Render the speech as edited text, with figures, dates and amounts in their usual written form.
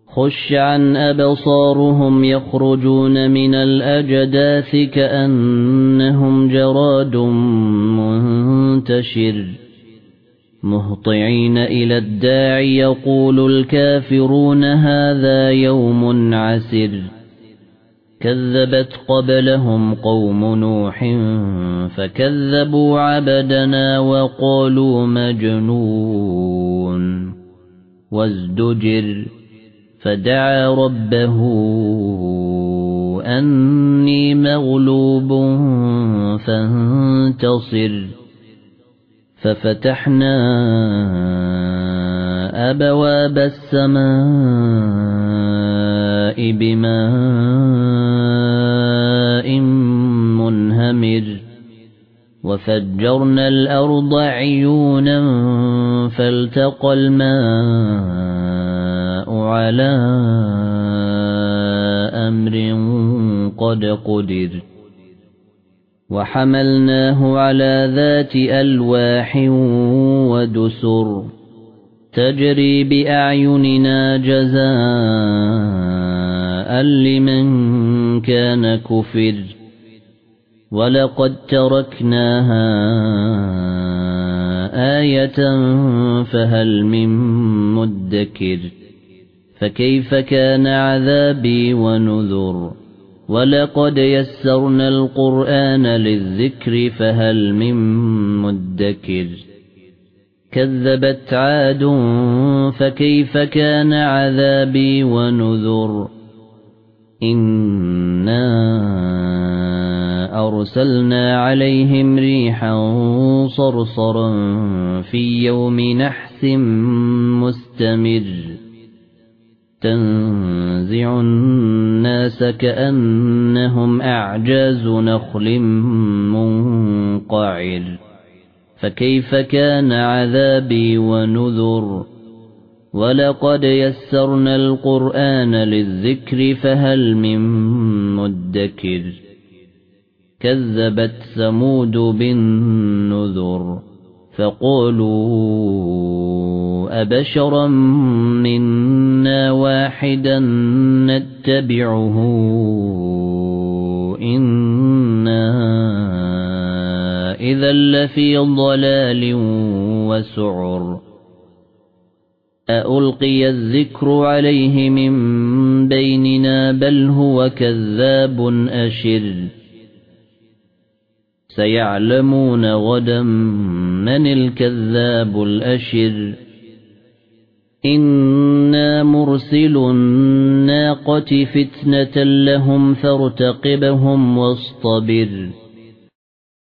خش عن أبصارهم يخرجون من الأجداث كأنهم جراد منتشر مهطعين إلى الداع يقول الكافرون هذا يوم عسر كذبت قبلهم قوم نوح فكذبوا عبدنا وقالوا مجنون وازدجر فدعا ربه أني مغلوب فانتصر ففتحنا أبواب السماء بماء منهمر وفجرنا الأرض عيونا فالتقى الماء على أمر قد قدر وحملناه على ذات ألواح ودسر تجري بأعيننا جزاء لمن كان كفر ولقد تركناها آية فهل من مدكر فكيف كان عذابي ونذر ولقد يسرنا القرآن للذكر فهل من مدكر كذبت عاد فكيف كان عذابي ونذر إنا أرسلنا عليهم ريحا صرصرا في يوم نحس مستمر تنزع الناس كأنهم أعجاز نخل منقعر فكيف كان عذابي ونذر ولقد يسرنا القرآن للذكر فهل من مدكر كذبت ثمود بالنذر فقالوا أبشرا منا واحدا نتبعه إنا إذا لفي ضلال وسعر أألقي الذكر عليه من بيننا بل هو كذاب أشر سيعلمون غدا من الكذاب الأشر إنا مرسل الناقة فتنة لهم فارتقبهم واصطبر